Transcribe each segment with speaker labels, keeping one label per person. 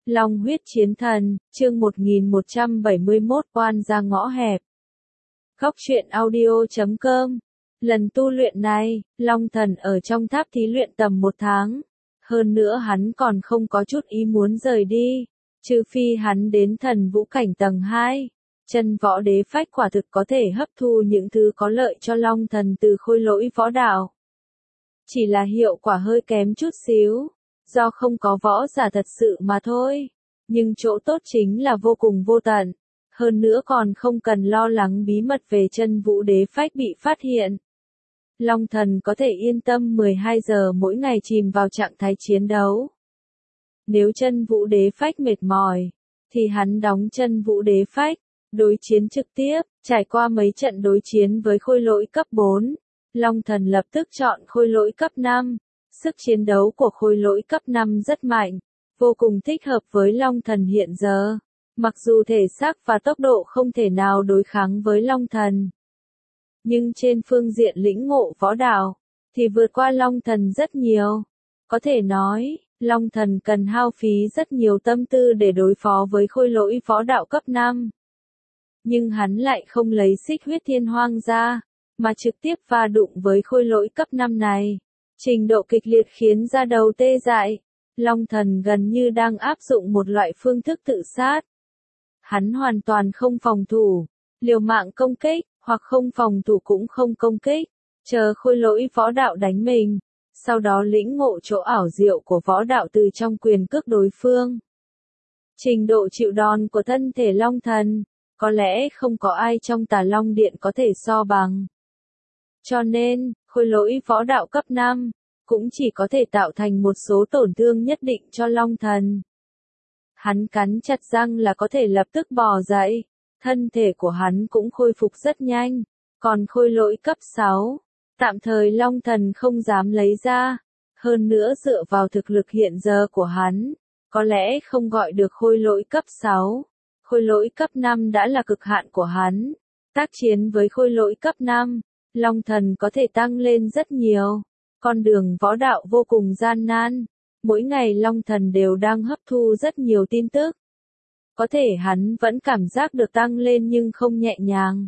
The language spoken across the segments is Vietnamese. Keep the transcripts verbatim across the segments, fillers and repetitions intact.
Speaker 1: Long huyết chiến thần, chương một nghìn một trăm bảy mươi mốt oan ra ngõ hẹp. Góc truyện audio chấm com. Lần tu luyện này, Long thần ở trong tháp thí luyện tầm một tháng. Hơn nữa hắn còn không có chút ý muốn rời đi. Trừ phi hắn đến thần vũ cảnh tầng hai. Chân võ đế phách quả thực có thể hấp thu những thứ có lợi cho Long thần từ khôi lỗi võ đạo. Chỉ là hiệu quả hơi kém chút xíu. Do không có võ giả thật sự mà thôi. Nhưng chỗ tốt chính là vô cùng vô tận. Hơn nữa còn không cần lo lắng bí mật về chân vũ đế phách bị phát hiện. Long thần có thể yên tâm mười hai giờ mỗi ngày chìm vào trạng thái chiến đấu. Nếu chân vũ đế phách mệt mỏi, thì hắn đóng chân vũ đế phách, đối chiến trực tiếp, trải qua mấy trận đối chiến với khôi lỗi cấp bốn. Long thần lập tức chọn khôi lỗi cấp năm. Sức chiến đấu của khôi lỗi cấp năm rất mạnh, vô cùng thích hợp với Long thần hiện giờ. Mặc dù thể xác và tốc độ không thể nào đối kháng với Long thần, nhưng trên phương diện lĩnh ngộ võ đạo, thì vượt qua Long thần rất nhiều. Có thể nói, Long thần cần hao phí rất nhiều tâm tư để đối phó với khôi lỗi võ đạo cấp năm. Nhưng hắn lại không lấy xích huyết thiên hoang ra, mà trực tiếp va đụng với khôi lỗi cấp năm này. Trình độ kịch liệt khiến da đầu tê dại. Long thần gần như đang áp dụng một loại phương thức tự sát. Hắn hoàn toàn không phòng thủ, liều mạng công kích, hoặc không phòng thủ cũng không công kích, chờ khôi lỗi võ đạo đánh mình, sau đó lĩnh ngộ chỗ ảo diệu của võ đạo từ trong quyền cước đối phương. Trình độ chịu đòn của thân thể Long thần, có lẽ không có ai trong Tà Long Điện có thể so bằng. Cho nên, khôi lỗi võ đạo cấp năm, cũng chỉ có thể tạo thành một số tổn thương nhất định cho Long thần. Hắn cắn chặt răng là có thể lập tức bò dậy, thân thể của hắn cũng khôi phục rất nhanh, còn khôi lỗi cấp sáu, tạm thời Long thần không dám lấy ra, hơn nữa dựa vào thực lực hiện giờ của hắn, có lẽ không gọi được khôi lỗi cấp sáu, khôi lỗi cấp năm đã là cực hạn của hắn, tác chiến với khôi lỗi cấp năm. Long thần có thể tăng lên rất nhiều. Con đường võ đạo vô cùng gian nan. Mỗi ngày Long thần đều đang hấp thu rất nhiều tin tức. Có thể hắn vẫn cảm giác được tăng lên nhưng không nhẹ nhàng.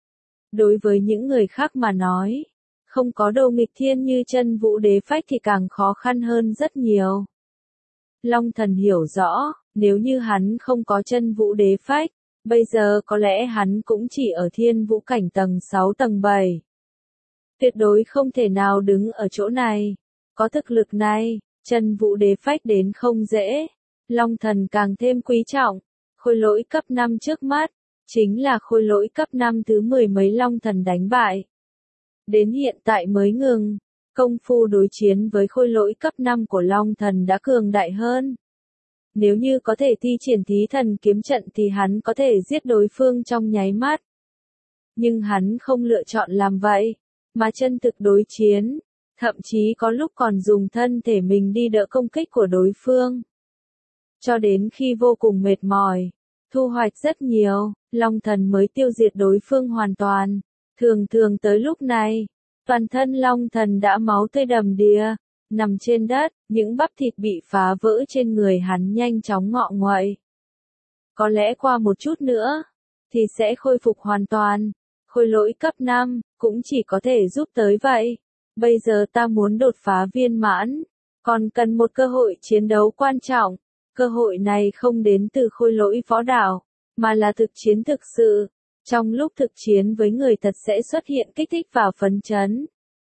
Speaker 1: Đối với những người khác mà nói, không có đồ nghịch thiên như chân vũ đế phách thì càng khó khăn hơn rất nhiều. Long thần hiểu rõ, nếu như hắn không có chân vũ đế phách, bây giờ có lẽ hắn cũng chỉ ở thiên vũ cảnh tầng sáu tầng bảy. Tuyệt đối không thể nào đứng ở chỗ này. Có thực lực này, chân vũ đế phách đến không dễ. Long thần càng thêm quý trọng. Khôi lỗi cấp năm trước mắt, chính là khôi lỗi cấp năm thứ mười mấy Long thần đánh bại. Đến hiện tại mới ngừng, công phu đối chiến với khôi lỗi cấp năm của Long thần đã cường đại hơn. Nếu như có thể thi triển thí thần kiếm trận thì hắn có thể giết đối phương trong nháy mắt. Nhưng hắn không lựa chọn làm vậy, mà chân thực đối chiến, thậm chí có lúc còn dùng thân thể mình đi đỡ công kích của đối phương. Cho đến khi vô cùng mệt mỏi, thu hoạch rất nhiều, Long thần mới tiêu diệt đối phương hoàn toàn. Thường thường tới lúc này, toàn thân Long thần đã máu tươi đầm đìa, nằm trên đất, những bắp thịt bị phá vỡ trên người hắn nhanh chóng ngọ nguậy. Có lẽ qua một chút nữa, thì sẽ khôi phục hoàn toàn. Khôi lỗi cấp năm, cũng chỉ có thể giúp tới vậy. Bây giờ ta muốn đột phá viên mãn, còn cần một cơ hội chiến đấu quan trọng. Cơ hội này không đến từ khôi lỗi võ đạo, mà là thực chiến thực sự. Trong lúc thực chiến với người thật sẽ xuất hiện kích thích và phấn chấn.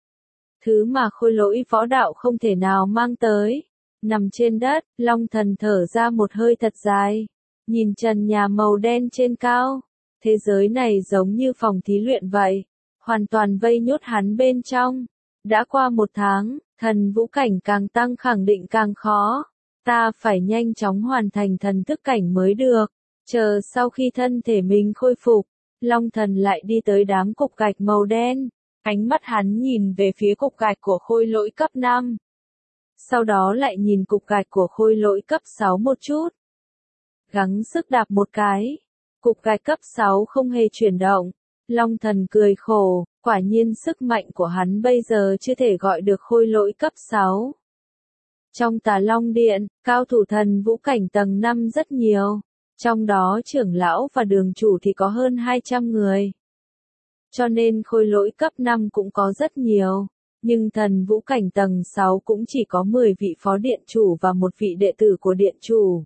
Speaker 1: Thứ mà khôi lỗi võ đạo không thể nào mang tới. Nằm trên đất, Long thần thở ra một hơi thật dài. Nhìn trần nhà màu đen trên cao. Thế giới này giống như phòng thí luyện vậy, hoàn toàn vây nhốt hắn bên trong. Đã qua một tháng, thần vũ cảnh càng tăng khẳng định càng khó. Ta phải nhanh chóng hoàn thành thần thức cảnh mới được. Chờ sau khi thân thể mình khôi phục, Long thần lại đi tới đám cục gạch màu đen. Ánh mắt hắn nhìn về phía cục gạch của khôi lỗi cấp năm. Sau đó lại nhìn cục gạch của khôi lỗi cấp sáu một chút. Gắng sức đạp một cái. Cục gạch cấp sáu không hề chuyển động. Long thần cười khổ, quả nhiên sức mạnh của hắn bây giờ chưa thể gọi được khôi lỗi cấp sáu. Trong Tà Long Điện, cao thủ thần vũ cảnh tầng năm rất nhiều, trong đó trưởng lão và đường chủ thì có hơn hai trăm người. Cho nên khôi lỗi cấp năm cũng có rất nhiều, nhưng thần vũ cảnh tầng sáu cũng chỉ có mười vị phó điện chủ và một vị đệ tử của điện chủ.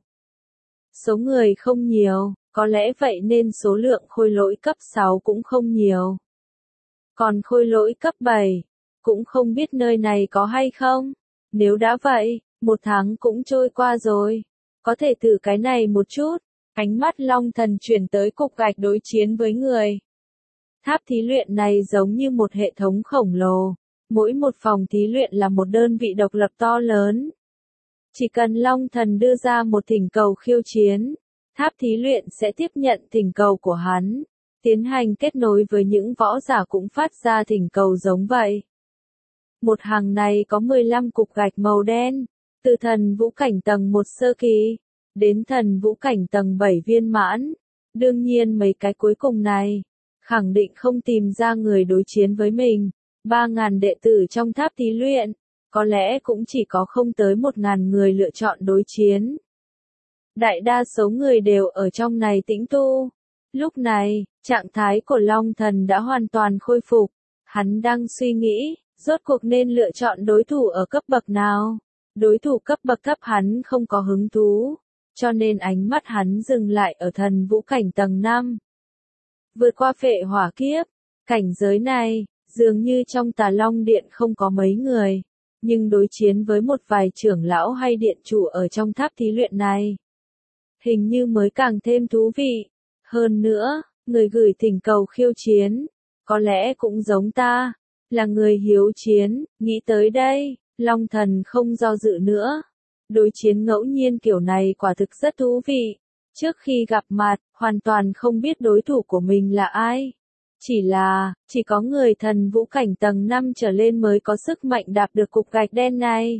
Speaker 1: Số người không nhiều, có lẽ vậy nên số lượng khôi lỗi cấp sáu cũng không nhiều. Còn khôi lỗi cấp bảy, cũng không biết nơi này có hay không. Nếu đã vậy, một tháng cũng trôi qua rồi. Có thể thử cái này một chút. Ánh mắt Long Thần chuyển tới cục gạch đối chiến với người. Tháp thí luyện này giống như một hệ thống khổng lồ. Mỗi một phòng thí luyện là một đơn vị độc lập to lớn. Chỉ cần Long Thần đưa ra một thỉnh cầu khiêu chiến, tháp thí luyện sẽ tiếp nhận thỉnh cầu của hắn, tiến hành kết nối với những võ giả cũng phát ra thỉnh cầu giống vậy. Một hàng này có mười lăm cục gạch màu đen, từ thần vũ cảnh tầng một sơ kỳ, đến thần vũ cảnh tầng bảy viên mãn. Đương nhiên mấy cái cuối cùng này, khẳng định không tìm ra người đối chiến với mình. ba ngàn đệ tử trong tháp thí luyện, có lẽ cũng chỉ có không tới một ngàn người lựa chọn đối chiến. Đại đa số người đều ở trong này tĩnh tu. Lúc này, trạng thái của Long Thần đã hoàn toàn khôi phục. Hắn đang suy nghĩ, rốt cuộc nên lựa chọn đối thủ ở cấp bậc nào. Đối thủ cấp bậc thấp hắn không có hứng thú, cho nên ánh mắt hắn dừng lại ở thần vũ cảnh tầng năm. Vượt qua phệ hỏa kiếp, cảnh giới này, dường như trong Tà Long Điện không có mấy người, nhưng đối chiến với một vài trưởng lão hay điện chủ ở trong tháp thí luyện này, hình như mới càng thêm thú vị. Hơn nữa, người gửi thỉnh cầu khiêu chiến, có lẽ cũng giống ta, là người hiếu chiến. Nghĩ tới đây, Long Thần không do dự nữa. Đối chiến ngẫu nhiên kiểu này quả thực rất thú vị. Trước khi gặp mặt, hoàn toàn không biết đối thủ của mình là ai. Chỉ là, chỉ có người thần vũ cảnh tầng năm trở lên mới có sức mạnh đạp được cục gạch đen này.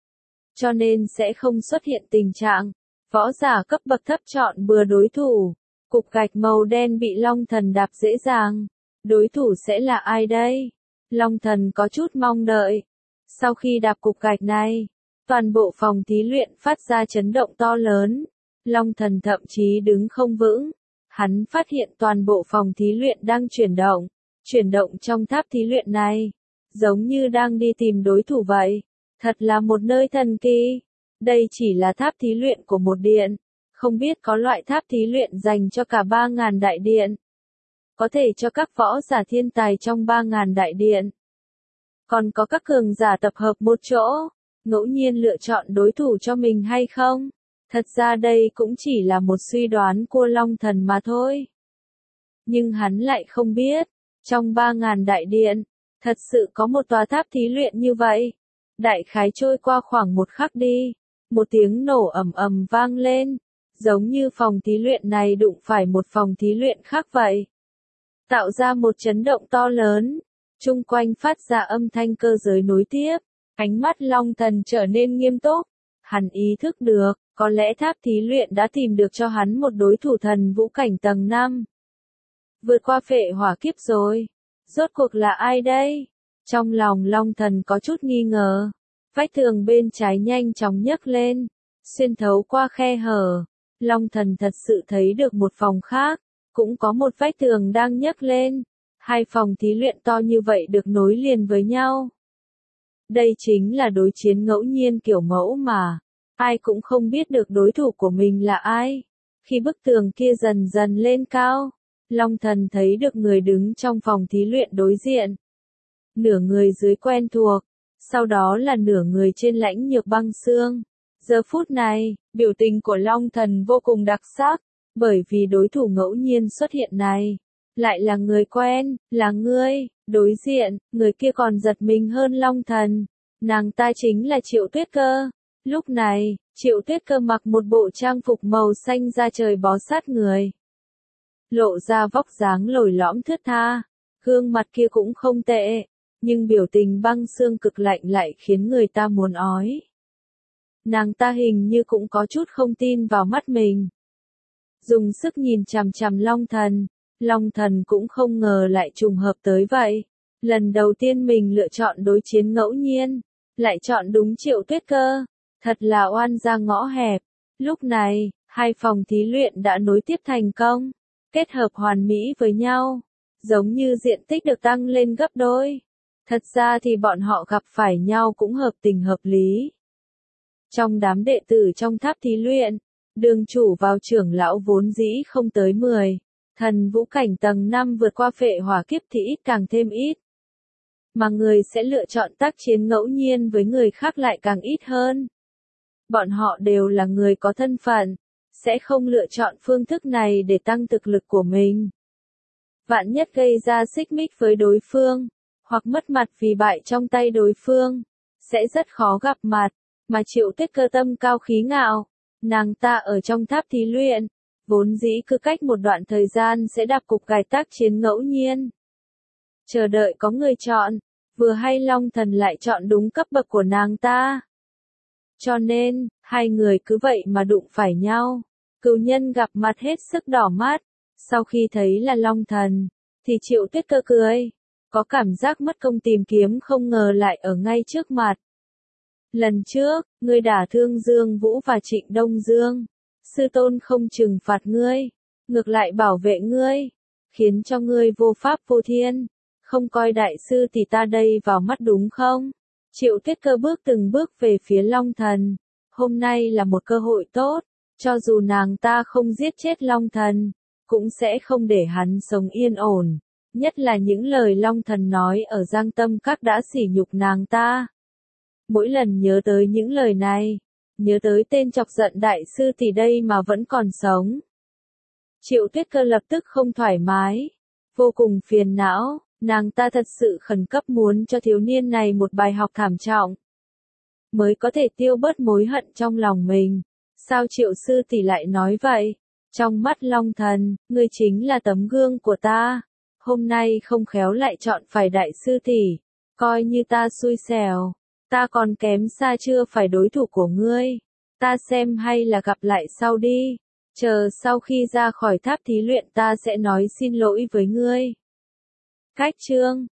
Speaker 1: Cho nên sẽ không xuất hiện tình trạng võ giả cấp bậc thấp chọn bừa đối thủ. Cục gạch màu đen bị Long Thần đạp dễ dàng. Đối thủ sẽ là ai đây? Long Thần có chút mong đợi. Sau khi đạp cục gạch này, toàn bộ phòng thí luyện phát ra chấn động to lớn. Long Thần thậm chí đứng không vững. Hắn phát hiện toàn bộ phòng thí luyện đang chuyển động. Chuyển động trong tháp thí luyện này, giống như đang đi tìm đối thủ vậy. Thật là một nơi thần kỳ. Đây chỉ là tháp thí luyện của một điện. Không biết có loại tháp thí luyện dành cho cả ba ngàn đại điện. Có thể cho các võ giả thiên tài trong ba ngàn đại điện. Còn có các cường giả tập hợp một chỗ, ngẫu nhiên lựa chọn đối thủ cho mình hay không? Thật ra đây cũng chỉ là một suy đoán của Long Thần mà thôi. Nhưng hắn lại không biết, trong ba ngàn đại điện, thật sự có một tòa tháp thí luyện như vậy. Đại khái trôi qua khoảng một khắc đi, một tiếng nổ ầm ầm vang lên, giống như phòng thí luyện này đụng phải một phòng thí luyện khác vậy. Tạo ra một chấn động to lớn, chung quanh phát ra âm thanh cơ giới nối tiếp. Ánh mắt Long Thần trở nên nghiêm túc. Hắn ý thức được, có lẽ tháp thí luyện đã tìm được cho hắn một đối thủ thần vũ cảnh tầng năm. Vượt qua phệ hỏa kiếp rồi. Rốt cuộc là ai đây? Trong lòng Long Thần có chút nghi ngờ. Vách tường bên trái nhanh chóng nhấc lên, xuyên thấu qua khe hở. Long Thần thật sự thấy được một phòng khác, cũng có một vách tường đang nhấc lên. Hai phòng thí luyện to như vậy được nối liền với nhau. Đây chính là đối chiến ngẫu nhiên kiểu mẫu mà. Ai cũng không biết được đối thủ của mình là ai. Khi bức tường kia dần dần lên cao, Long Thần thấy được người đứng trong phòng thí luyện đối diện. Nửa người dưới quen thuộc, sau đó là nửa người trên lãnh nhược băng xương. Giờ phút này, biểu tình của Long Thần vô cùng đặc sắc, bởi vì đối thủ ngẫu nhiên xuất hiện này lại là người quen, là ngươi. Đối diện, người kia còn giật mình hơn Long Thần. Nàng ta chính là Triệu Tuyết Cơ. Lúc này, Triệu Tuyết Cơ mặc một bộ trang phục màu xanh da trời bó sát người. Lộ ra vóc dáng lồi lõm thướt tha. Gương mặt kia cũng không tệ, nhưng biểu tình băng xương cực lạnh lại khiến người ta muốn ói. Nàng ta hình như cũng có chút không tin vào mắt mình. Dùng sức nhìn chằm chằm Long Thần. Long Thần cũng không ngờ lại trùng hợp tới vậy. Lần đầu tiên mình lựa chọn đối chiến ngẫu nhiên, lại chọn đúng Triệu Tuyết Cơ. Thật là oan ra ngõ hẹp. Lúc này, hai phòng thí luyện đã nối tiếp thành công, kết hợp hoàn mỹ với nhau, giống như diện tích được tăng lên gấp đôi. Thật ra thì bọn họ gặp phải nhau cũng hợp tình hợp lý. Trong đám đệ tử trong tháp thí luyện, đường chủ vào trưởng lão vốn dĩ không tới mười, thần vũ cảnh tầng năm vượt qua phệ hỏa kiếp thì ít càng thêm ít. Mà người sẽ lựa chọn tác chiến ngẫu nhiên với người khác lại càng ít hơn. Bọn họ đều là người có thân phận, sẽ không lựa chọn phương thức này để tăng thực lực của mình. Vạn nhất gây ra xích mích với đối phương, hoặc mất mặt vì bại trong tay đối phương, sẽ rất khó gặp mặt. Mà Triệu Tuyết Cơ tâm cao khí ngạo, nàng ta ở trong tháp thí luyện, vốn dĩ cứ cách một đoạn thời gian sẽ đạp cục cải tác chiến ngẫu nhiên. Chờ đợi có người chọn, vừa hay Long Thần lại chọn đúng cấp bậc của nàng ta. Cho nên, hai người cứ vậy mà đụng phải nhau. Cửu Nhân gặp mặt hết sức đỏ mắt, sau khi thấy là Long Thần, thì Triệu Tuyết Cơ cười, có cảm giác mất công tìm kiếm không ngờ lại ở ngay trước mặt. Lần trước, ngươi đả thương Dương Vũ và Trịnh Đông Dương, sư tôn không trừng phạt ngươi, ngược lại bảo vệ ngươi, khiến cho ngươi vô pháp vô thiên, không coi đại sư thì ta đây vào mắt đúng không? Triệu Tuyết Cơ bước từng bước về phía Long Thần, hôm nay là một cơ hội tốt, cho dù nàng ta không giết chết Long Thần, cũng sẽ không để hắn sống yên ổn, nhất là những lời Long Thần nói ở Giang Tâm Các đã sỉ nhục nàng ta. Mỗi lần nhớ tới những lời này, nhớ tới tên chọc giận đại sư thì đây mà vẫn còn sống. Triệu Tuyết Cơ lập tức không thoải mái, vô cùng phiền não, nàng ta thật sự khẩn cấp muốn cho thiếu niên này một bài học thảm trọng, mới có thể tiêu bớt mối hận trong lòng mình. Sao Triệu sư tỷ lại nói vậy? Trong mắt Long Thần, ngươi chính là tấm gương của ta, hôm nay không khéo lại chọn phải đại sư tỷ, coi như ta xui xẻo. Ta còn kém xa chưa phải đối thủ của ngươi. Ta xem hay là gặp lại sau đi. Chờ sau khi ra khỏi tháp thí luyện ta sẽ nói xin lỗi với ngươi. Cách chương